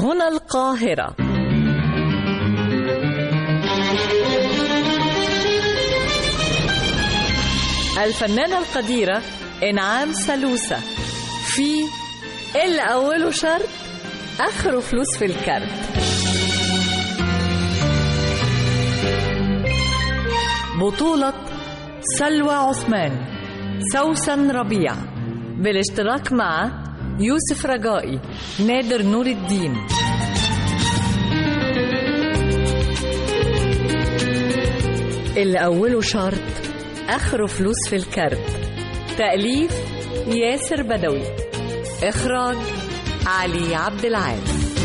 هنا القاهرة. الفنانة القديرة إنعام سالوسة في اللي أوله شرط آخره فلوس في الكارت. بطولة سلوى عثمان، سوسن ربيع، بالاشتراك مع يوسف رجائي، نادر نور الدين. اللي أوله شرط آخره فلوس في الكارت. تأليف ياسر بدوي، إخراج علي عبد العال.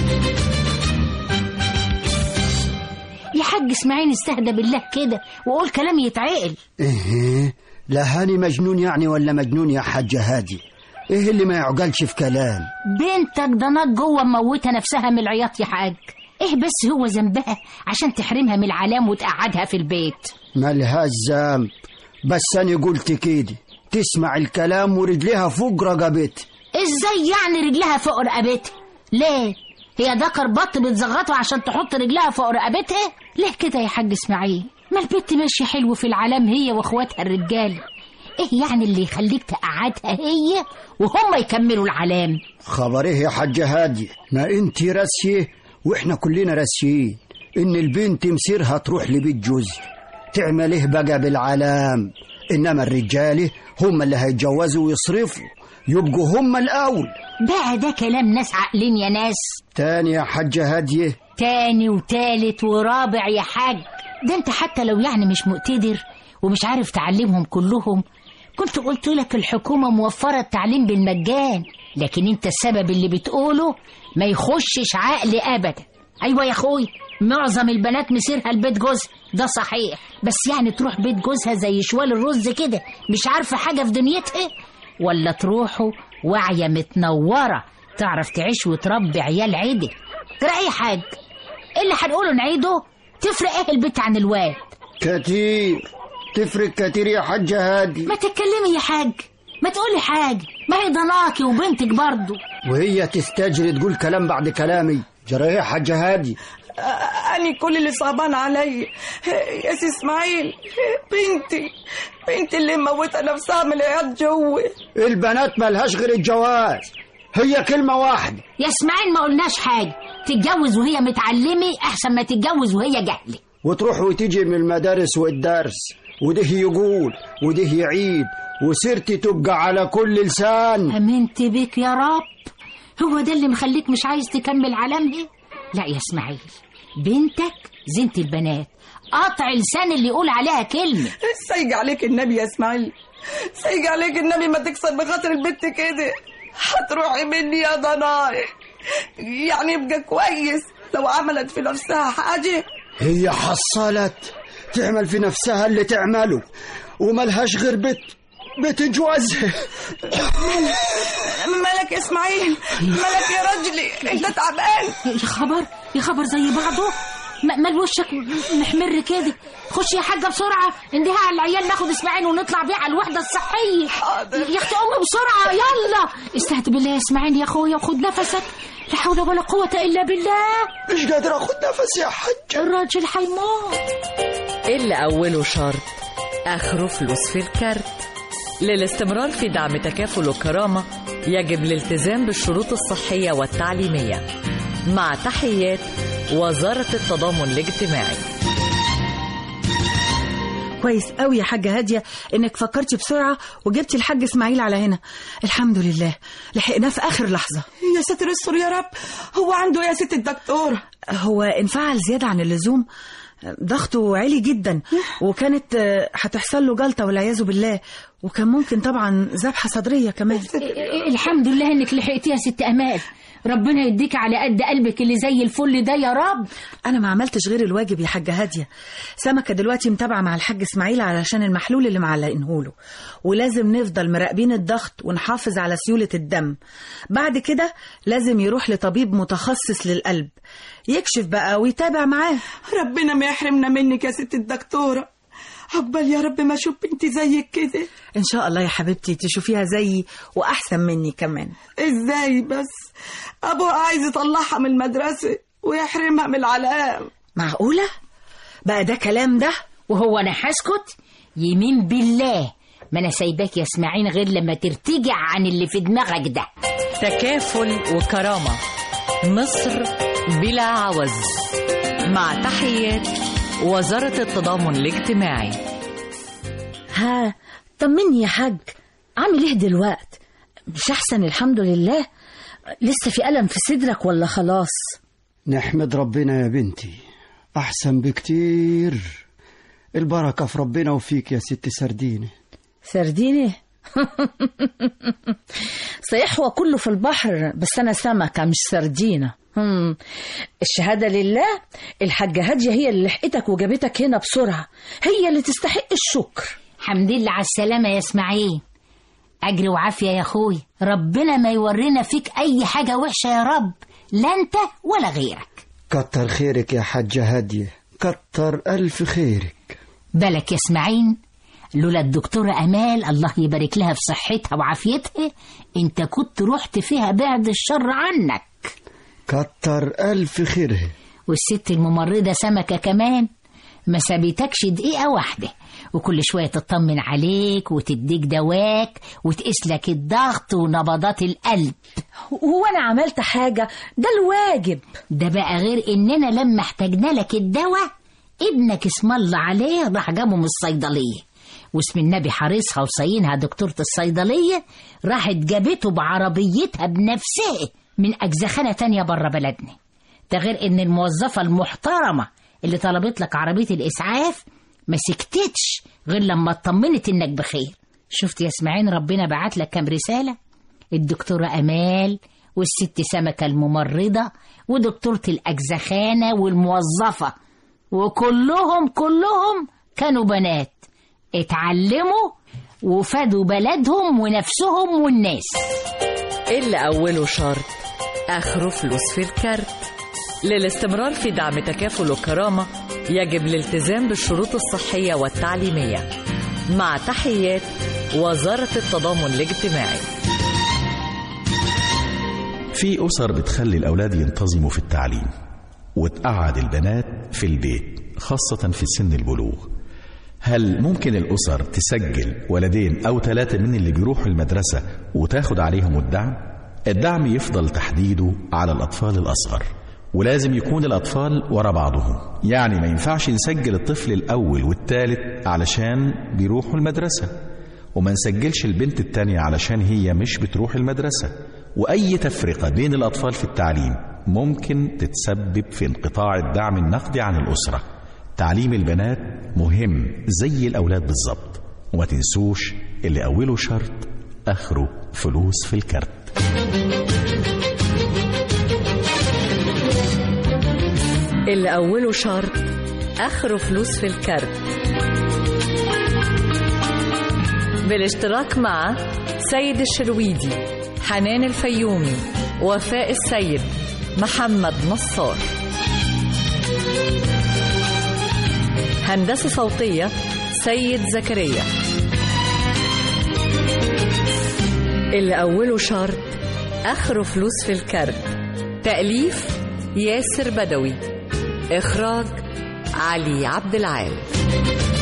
يا حاج اسماعيل استهدى بالله كده وقول كلام يتعقل. ايه لا هاني مجنون يعني ولا مجنون يا حاجة هادي؟ ايه اللي ما يعقلش في كلام؟ بنتك ضنات جوه موتها نفسها من العياط يا حاج. ايه بس هو ذنبها عشان تحرمها من العلام وتقعدها في البيت؟ مالهاش ذنب، بس انا قلت كده تسمع الكلام ورجليها فوق رقبتها. ازاي يعني رجلها فوق رقبتها؟ ليه؟ هي ده كربط بتزغطها عشان تحط رجلها فوق رقبتها؟ ليه كده يا حاج اسماعيل؟ ما البنت ماشيه حلو في العلام هي واخواتها الرجال. ايه يعني اللي يخليك تقعدها هي وهم يكملوا العلام؟ خبر ايه يا حاجة هادي؟ ما انت راسيه واحنا كلنا راسيين ان البنت مسيرها تروح لبيت جوزها. تعمل ايه بقى بالعلام؟ انما الرجاله هم اللي هيتجوزوا ويصرفوا، يبقوا هم الاول. بقى ده كلام ناس عاقلين يا ناس. تاني يا حاجة هادية؟ تاني وتالت ورابع يا حاج. ده انت حتى لو يعني مش مقتدر ومش عارف تعلمهم كلهم كنت قلت لك الحكومة موفرة التعليم بالمجان، لكن انت السبب اللي بتقوله ما يخشش عقل ابدا. ايوه يا اخوي، معظم البنات مسيرها البيت جوزها، ده صحيح، بس يعني تروح بيت جوزها زي شوال الرز كده مش عارفة حاجة في دنيتها، ولا تروحوا واعية متنورة تعرف تعيش وتربي عيال عدل؟ ترى اي حاجة اللي هنقوله نعيده. تفرق ايه البيت عن الواد؟ كتير، تفرق كتير يا حاجة هادي. ما تتكلمي يا حاج، ما تقولي حاجة، ما هي ضناكي وبنتك برضو. وهي تستجري تقول كلام بعد كلامي. جرى ايه يا حاجة هادي؟ أنا كل اللي صعبان علي يا سي اسماعيل بنتي اللي موتها نفسها من العياط جوه. البنات مالهاش غير الجواز، هي كلمة واحدة. يا اسماعيل ما قلناش حاجة، تتجوز وهي متعلمة أحسن ما تتجوز وهي جهلة. وتروح وتيجي من المدارس والدرس، وده يقول وده يعيد، وسيرتي تبقى على كل لسان. أمنت بك يا رب. هو ده اللي مخليك مش عايز تكمل علامها؟ لا يا اسماعيل، بنتك زينة البنات، قطع لسان اللي يقول عليها كلمة. سيج عليك النبي يا اسماعيل، سيج عليك النبي، ما تكسر بخاطر البنت كده. هتروحي مني يا ضناي، يعني يبقى كويس لو عملت في نفسها حاجة. هي حصلت تعمل في نفسها اللي تعمله وملهاش غير بيت جوازها. مالك يا اسماعيل؟ مالك يا رجلي؟ انت تعبان؟ يا خبر زي بعضه. مال وشك محمر كده؟ خش يا حاجة بسرعة انديها على العيال، ناخد اسماعيل ونطلع بيه على الوحدة الصحية. حاضر يا اختي امي بسرعة يلا. استهد بالله يا اسماعيل يا اخويا وخد نفسك، لا حول ولا قوة الا بالله. مش قادر اخد نفس يا حاج، الراجل هيموت. اللي أوله شرط آخره فلوس في الكارت. للاستمرار في دعم تكافل الكرامة يجب الالتزام بالشروط الصحية والتعليمية. مع تحيات وزارة التضامن الاجتماعي. كويس قوي يا حاجة هادية انك فكرتي بسرعة وجبتي الحاج اسماعيل على هنا. الحمد لله لحقناه في اخر لحظة. يا ساتر استر يا رب. هو عنده يا ست الدكتور؟ هو انفعل زيادة عن اللزوم، ضغطه عالي جدا، وكانت هتحصل له جلطة والعياذ بالله، وكان ممكن طبعا ذبحة صدرية كمان. الحمد لله انك لحقتي يا ست امال، ربنا يديك على قد قلبك اللي زي الفل ده يا رب. انا ما عملتش غير الواجب يا حاجة هادية. سمكة دلوقتي متابعة مع الحاج اسماعيل علشان المحلول اللي معلقينهوله، ولازم نفضل مراقبين الضغط ونحافظ على سيولة الدم. بعد كده لازم يروح لطبيب متخصص للقلب يكشف بقى ويتابع معاه. ربنا ما يحرمنا منك يا ست الدكتورة. عقبال يا رب ما اشوف بنتي زيك كده. ان شاء الله يا حبيبتي تشوفيها زيي واحسن مني كمان. ازاي بس؟ ابوها عايز يطلعها من المدرسة ويحرمها من العلام. معقولة؟ بقى ده كلام ده؟ وهو انا هسكت؟ يمين بالله ما انا سايباك يا اسماعيل غير لما ترتجع عن اللي في دماغك ده. تكافل وكرامة، مصر بلا عوز. مع تحيات وزارة التضامن الاجتماعي. ها طمني يا حاج، عامل ايه دلوقت؟ مش احسن الحمد لله؟ لسه في ألم في صدرك ولا خلاص؟ نحمد ربنا يا بنتي، أحسن بكتير. البركة في ربنا وفيك يا ست سردينة. سردينة؟ صحيح هو كله في البحر، بس أنا سمكة مش سردينة. الشهادة لله، الحاجة هادية هي اللي لحقتك وجابتك هنا بسرعة، هي اللي تستحق الشكر. حمد لله على السلامة يا اسماعيل، أجر وعافية يا أخوي. ربنا ما يورينا فيك أي حاجة وحشة يا رب، لا أنت ولا غيرك. كتر خيرك يا حاجة هادية، كتر ألف خيرك. بالك يا اسماعيل، لولا الدكتورة أمال الله يبارك لها في صحتها وعافيتها أنت كنت رحت فيها بعد الشر عنك. كتر ألف خيرها. والست الممرضة سمكة كمان ما سابتكش دقيقة واحدة، وكل شوية تطمن عليك وتديك دواك وتقيس لك الضغط ونبضات القلب. هو أنا عملت حاجة؟ ده الواجب. ده بقى غير إننا لما احتاجنا لك الدواء ابنك اسم الله عليه راح جابه من الصيدلية، واسم النبي حارسها وصينها دكتورة الصيدلية راحت جابته بعربيتها بنفسها من أجزخانة تانية برا بلدنا. ده غير إن الموظفة المحترمة اللي طلبت لك عربية الإسعاف ما سكتتش غير لما اطمنت إنك بخير. شفت يا اسماعيل ربنا بعت لك كام رسالة؟ الدكتورة أمال والست سمكة الممرضة ودكتورة الأجزخانة والموظفة، وكلهم كانوا بنات اتعلموا وفادوا بلدهم ونفسهم والناس. اللي أوله شرط آخره فلوس في الكارت. للاستمرار في دعم تكافل وكرامة يجب الالتزام بالشروط الصحية والتعليمية. مع تحيات وزارة التضامن الاجتماعي. في أسر بتخلي الأولاد ينتظموا في التعليم وتقعد البنات في البيت خاصة في سن البلوغ. هل ممكن الأسر تسجل ولدين أو 3 من اللي بيروحوا المدرسة وتاخد عليهم الدعم؟ الدعم يفضل تحديده على الأطفال الأصغر، ولازم يكون الأطفال ورا بعضهم. يعني ما ينفعش نسجل الطفل الأول والثالث علشان بيروحوا المدرسة، وما نسجلش البنت التانية علشان هي مش بتروح المدرسة. وأي تفرقة بين الأطفال في التعليم ممكن تتسبب في انقطاع الدعم النقدي عن الأسرة. تعليم البنات مهم زي الأولاد بالظبط، وما تنسوش اللي أوله شرط آخره فلوس في الكارت. اللي أوله شرط آخره فلوس في الكارت، بالاشتراك مع سيد الشرويدي، حنان الفيومي، وفاء السيد، محمد نصار. هندسة صوتية سيد زكريا. اللي أوله شرط آخره فلوس في الكارت. تأليف ياسر بدوي، إخراج علي عبد العال.